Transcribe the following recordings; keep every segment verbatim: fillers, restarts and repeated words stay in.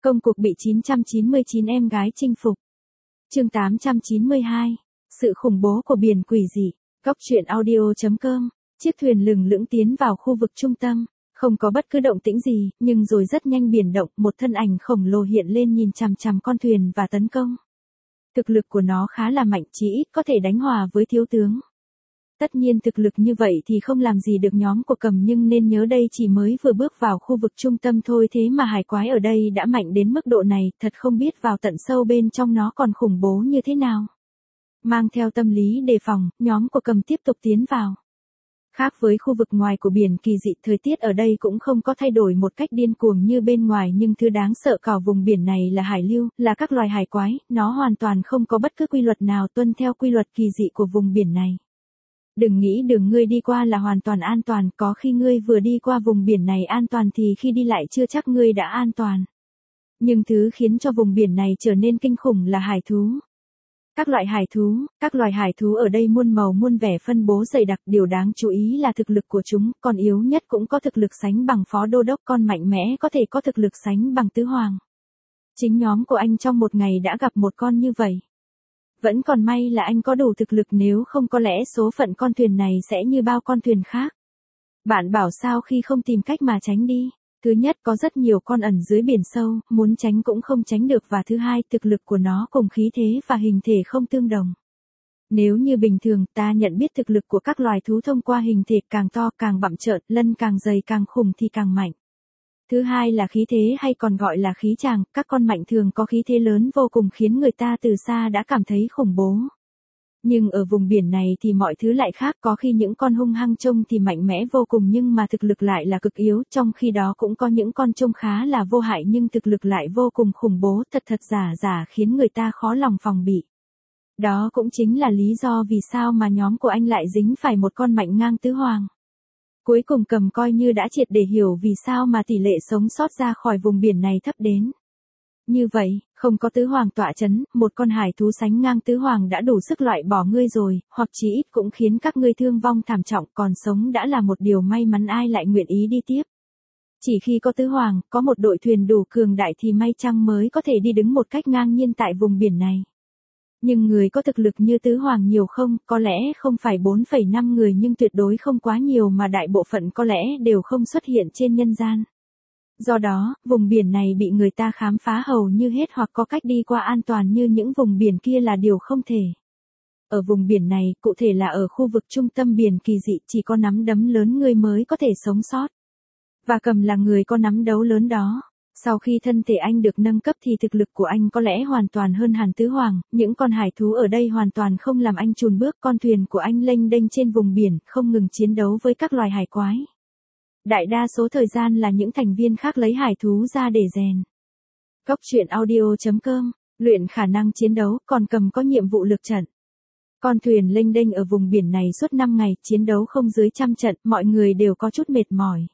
Công cuộc bị chín trăm chín mươi chín em gái chinh phục. Chương tám trăm chín mươi hai. Sự khủng bố của biển quỷ dị. Góc truyện audio chấm com. Chiếc thuyền lừng lững tiến vào khu vực trung tâm, không có bất cứ động tĩnh gì, nhưng rồi rất nhanh biển động, một thân ảnh khổng lồ hiện lên nhìn chằm chằm con thuyền và tấn công. Thực lực của nó khá là mạnh, chí ít có thể đánh hòa với thiếu tướng. Tất nhiên thực lực như vậy thì không làm gì được nhóm của Cầm, nhưng nên nhớ đây chỉ mới vừa bước vào khu vực trung tâm thôi, thế mà hải quái ở đây đã mạnh đến mức độ này, thật không biết vào tận sâu bên trong nó còn khủng bố như thế nào. Mang theo tâm lý đề phòng, nhóm của Cầm tiếp tục tiến vào. Khác với khu vực ngoài của biển kỳ dị, thời tiết ở đây cũng không có thay đổi một cách điên cuồng như bên ngoài, nhưng thứ đáng sợ cả vùng biển này là hải lưu, là các loài hải quái, nó hoàn toàn không có bất cứ quy luật nào tuân theo quy luật kỳ dị của vùng biển này. Đừng nghĩ đường ngươi đi qua là hoàn toàn an toàn, có khi ngươi vừa đi qua vùng biển này an toàn thì khi đi lại chưa chắc ngươi đã an toàn. Nhưng thứ khiến cho vùng biển này trở nên kinh khủng là hải thú. Các loại hải thú, các loài hải thú ở đây muôn màu muôn vẻ, phân bố dày đặc, điều đáng chú ý là thực lực của chúng, con yếu nhất cũng có thực lực sánh bằng phó đô đốc, con mạnh mẽ có thể có thực lực sánh bằng tứ hoàng. Chính nhóm của anh trong một ngày đã gặp một con như vậy. Vẫn còn may là anh có đủ thực lực, nếu không có lẽ số phận con thuyền này sẽ như bao con thuyền khác. Bạn bảo sao khi không tìm cách mà tránh đi? Thứ nhất, có rất nhiều con ẩn dưới biển sâu, muốn tránh cũng không tránh được, và thứ hai, thực lực của nó cùng khí thế và hình thể không tương đồng. Nếu như bình thường, ta nhận biết thực lực của các loài thú thông qua hình thể, càng to, càng bặm trợn, lân càng dày, càng khủng thì càng mạnh. Thứ hai là khí thế, hay còn gọi là khí tràng, các con mạnh thường có khí thế lớn vô cùng, khiến người ta từ xa đã cảm thấy khủng bố. Nhưng ở vùng biển này thì mọi thứ lại khác, có khi những con hung hăng trông thì mạnh mẽ vô cùng nhưng mà thực lực lại là cực yếu, trong khi đó cũng có những con trông khá là vô hại nhưng thực lực lại vô cùng khủng bố, thật thật giả giả, khiến người ta khó lòng phòng bị. Đó cũng chính là lý do vì sao mà nhóm của anh lại dính phải một con mạnh ngang tứ hoàng. Cuối cùng Cầm coi như đã triệt để hiểu vì sao mà tỷ lệ sống sót ra khỏi vùng biển này thấp đến như vậy. Không có tứ hoàng tọa chấn, một con hải thú sánh ngang tứ hoàng đã đủ sức loại bỏ ngươi rồi, hoặc chí ít cũng khiến các ngươi thương vong thảm trọng, còn sống đã là một điều may mắn, ai lại nguyện ý đi tiếp. Chỉ khi có tứ hoàng, có một đội thuyền đủ cường đại thì may chăng mới có thể đi đứng một cách ngang nhiên tại vùng biển này. Nhưng người có thực lực như tứ hoàng nhiều không? Có lẽ không phải bốn phẩy năm người, nhưng tuyệt đối không quá nhiều, mà đại bộ phận có lẽ đều không xuất hiện trên nhân gian. Do đó, vùng biển này bị người ta khám phá hầu như hết, hoặc có cách đi qua an toàn như những vùng biển kia là điều không thể. Ở vùng biển này, cụ thể là ở khu vực trung tâm biển kỳ dị, chỉ có nắm đấm lớn người mới có thể sống sót. Và Cầm là người có nắm đấu lớn đó. Sau khi thân thể anh được nâng cấp thì thực lực của anh có lẽ hoàn toàn hơn hẳn tứ hoàng, những con hải thú ở đây hoàn toàn không làm anh chùn bước, con thuyền của anh lênh đênh trên vùng biển, không ngừng chiến đấu với các loài hải quái. Đại đa số thời gian là những thành viên khác lấy hải thú ra để rèn. Góc truyện audio chấm com, luyện khả năng chiến đấu, còn Cầm có nhiệm vụ lược trận. Con thuyền lênh đênh ở vùng biển này suốt năm ngày, chiến đấu không dưới trăm trận, mọi người đều có chút mệt mỏi.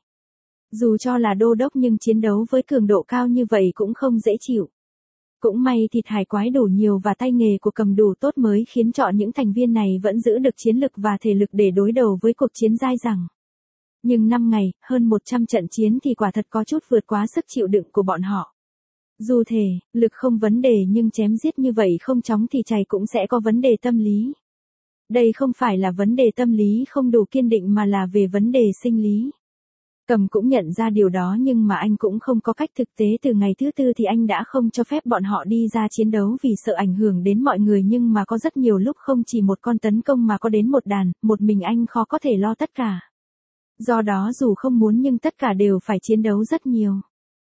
Dù cho là đô đốc nhưng chiến đấu với cường độ cao như vậy cũng không dễ chịu. Cũng may thịt hải quái đủ nhiều và tay nghề của Cầm đủ tốt mới khiến cho những thành viên này vẫn giữ được chiến lực và thể lực để đối đầu với cuộc chiến dai dẳng. Nhưng năm ngày, hơn một trăm trận chiến thì quả thật có chút vượt quá sức chịu đựng của bọn họ. Dù thể, lực không vấn đề nhưng chém giết như vậy không chóng thì chày cũng sẽ có vấn đề tâm lý. Đây không phải là vấn đề tâm lý không đủ kiên định mà là về vấn đề sinh lý. Cầm cũng nhận ra điều đó nhưng mà anh cũng không có cách, thực tế từ ngày thứ tư thì anh đã không cho phép bọn họ đi ra chiến đấu vì sợ ảnh hưởng đến mọi người, nhưng mà có rất nhiều lúc không chỉ một con tấn công mà có đến một đàn, một mình anh khó có thể lo tất cả. Do đó dù không muốn nhưng tất cả đều phải chiến đấu rất nhiều.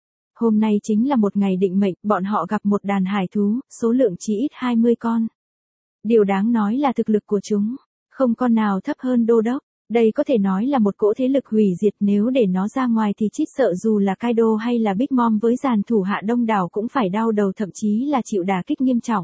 Hôm nay chính là một ngày định mệnh, bọn họ gặp một đàn hải thú, số lượng chỉ ít hai mươi con. Điều đáng nói là thực lực của chúng, không con nào thấp hơn đô đốc. Đây có thể nói là một cỗ thế lực hủy diệt, nếu để nó ra ngoài thì chít sợ dù là Kaido hay là Big Mom với dàn thủ hạ đông đảo cũng phải đau đầu, thậm chí là chịu đả kích nghiêm trọng.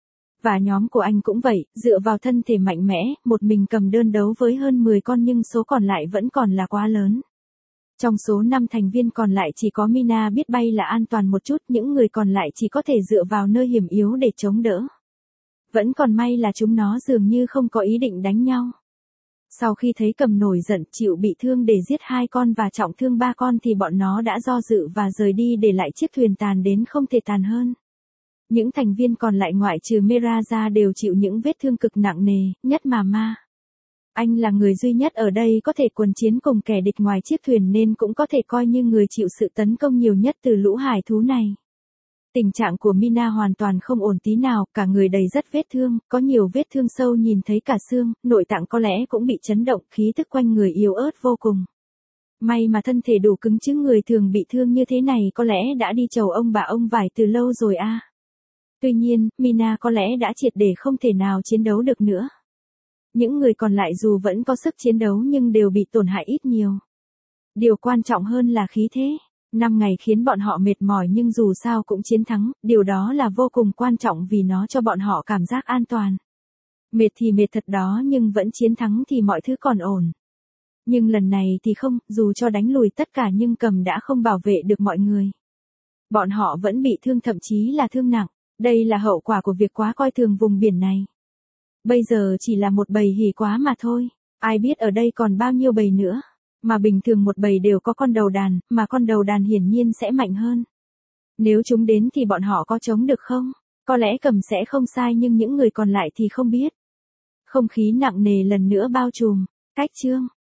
Và nhóm của anh cũng vậy, dựa vào thân thể mạnh mẽ, một mình Cầm đơn đấu với hơn mười con nhưng số còn lại vẫn còn là quá lớn. Trong số năm thành viên còn lại chỉ có Mina biết bay là an toàn một chút, những người còn lại chỉ có thể dựa vào nơi hiểm yếu để chống đỡ. Vẫn còn may là chúng nó dường như không có ý định đánh nhau. Sau khi thấy Cầm nổi giận chịu bị thương để giết hai con và trọng thương ba con thì bọn nó đã do dự và rời đi để lại chiếc thuyền tàn đến không thể tàn hơn. Những thành viên còn lại ngoại trừ Mera ra đều chịu những vết thương cực nặng nề, nhất mà Ma. Anh là người duy nhất ở đây có thể quần chiến cùng kẻ địch ngoài chiếc thuyền nên cũng có thể coi như người chịu sự tấn công nhiều nhất từ lũ hải thú này. Tình trạng của Mina hoàn toàn không ổn tí nào, cả người đầy rất vết thương, có nhiều vết thương sâu nhìn thấy cả xương, nội tạng có lẽ cũng bị chấn động, khí tức quanh người yếu ớt vô cùng. May mà thân thể đủ cứng chứ người thường bị thương như thế này có lẽ đã đi chầu ông bà ông vải từ lâu rồi a. À. Tuy nhiên, Mina có lẽ đã triệt để không thể nào chiến đấu được nữa. Những người còn lại dù vẫn có sức chiến đấu nhưng đều bị tổn hại ít nhiều. Điều quan trọng hơn là khí thế. Năm ngày khiến bọn họ mệt mỏi nhưng dù sao cũng chiến thắng, điều đó là vô cùng quan trọng vì nó cho bọn họ cảm giác an toàn. Mệt thì mệt thật đó nhưng vẫn chiến thắng thì mọi thứ còn ổn. Nhưng lần này thì không, dù cho đánh lùi tất cả nhưng Cầm đã không bảo vệ được mọi người. Bọn họ vẫn bị thương thậm chí là thương nặng, đây là hậu quả của việc quá coi thường vùng biển này. Bây giờ chỉ là một bầy hỉ quá mà thôi, ai biết ở đây còn bao nhiêu bầy nữa. Mà bình thường một bầy đều có con đầu đàn, mà con đầu đàn hiển nhiên sẽ mạnh hơn. Nếu chúng đến thì bọn họ có chống được không? Có lẽ Cầm sẽ không sai nhưng những người còn lại thì không biết. Không khí nặng nề lần nữa bao trùm. Cách chương